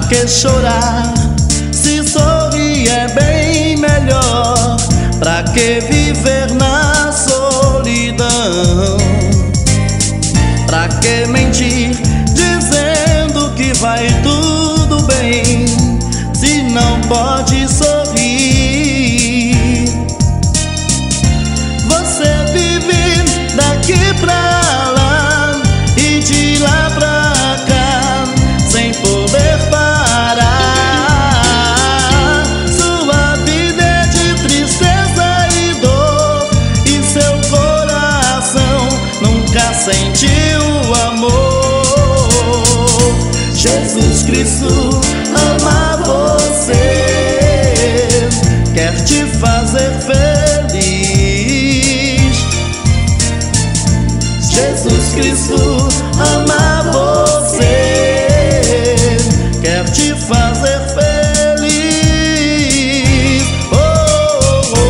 que chorar, se sorrir é bem melhor? Pra que viver na solidão? Pra que mentir dizendo que vai tudo bem, se não pode sorrir? Você vive daqui pra lá e de lá pra cá, sem poder parar. Sua vida é de tristeza e dor, e seu coração nunca sentiu amor. Jesus Cristo ama você, quer te fazer feliz. Jesus Cristo ama você, quer te fazer feliz. Oh, oh,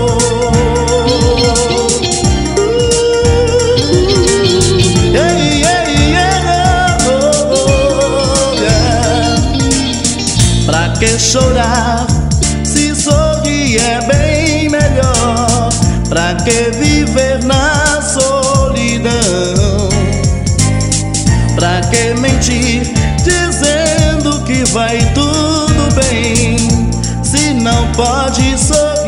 oh. Ei, ei, yeah. Oh, oh, yeah. Pra que chorar, se sorrir é bem melhor? Pra que viver na solidão? Pra que mentir dizendo que vai tudo bem, se não pode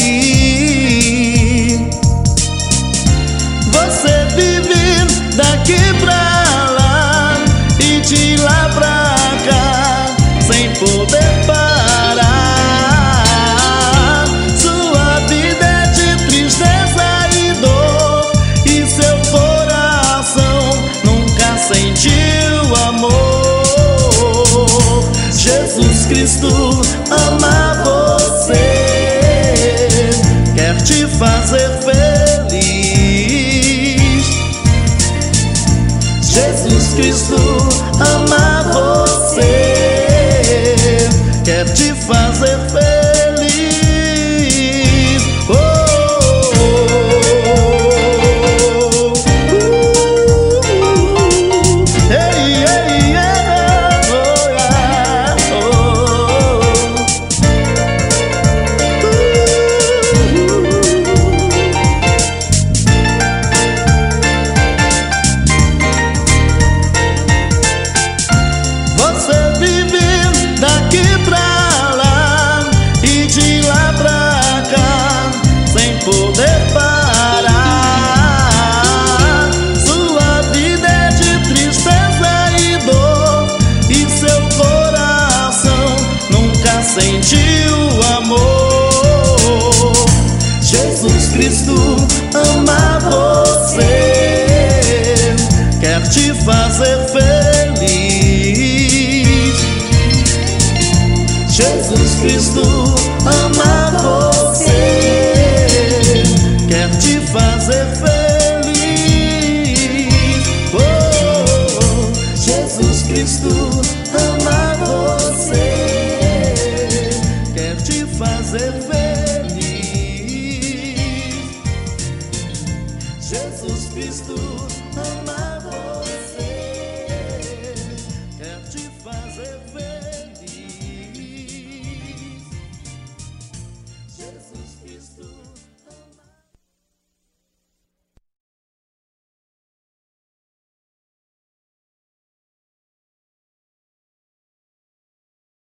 sorrir? Você vive daqui pra lá e de lá pra cá, sem poder parar. Sua vida é de tristeza e dor, e seu coração nunca sentiu amor. Jesus Cristo ama você, quer te fazer feliz. Jesus Cristo ama você, quer te fazer feliz. Oh, oh, oh. Ei, ei, yeah. Oh, yeah. Oh. Você vive daqui pra lá e de lá pra cá, sem poder parar. Sua vida é de tristeza e dor, e seu coração nunca sentiu amor. Jesus Cristo ama você, quer te fazer feliz. Jesus Cristo ama você, quer te fazer feliz. Oh, oh, oh. Jesus Cristo ama você, quer te fazer feliz. Jesus Cristo ama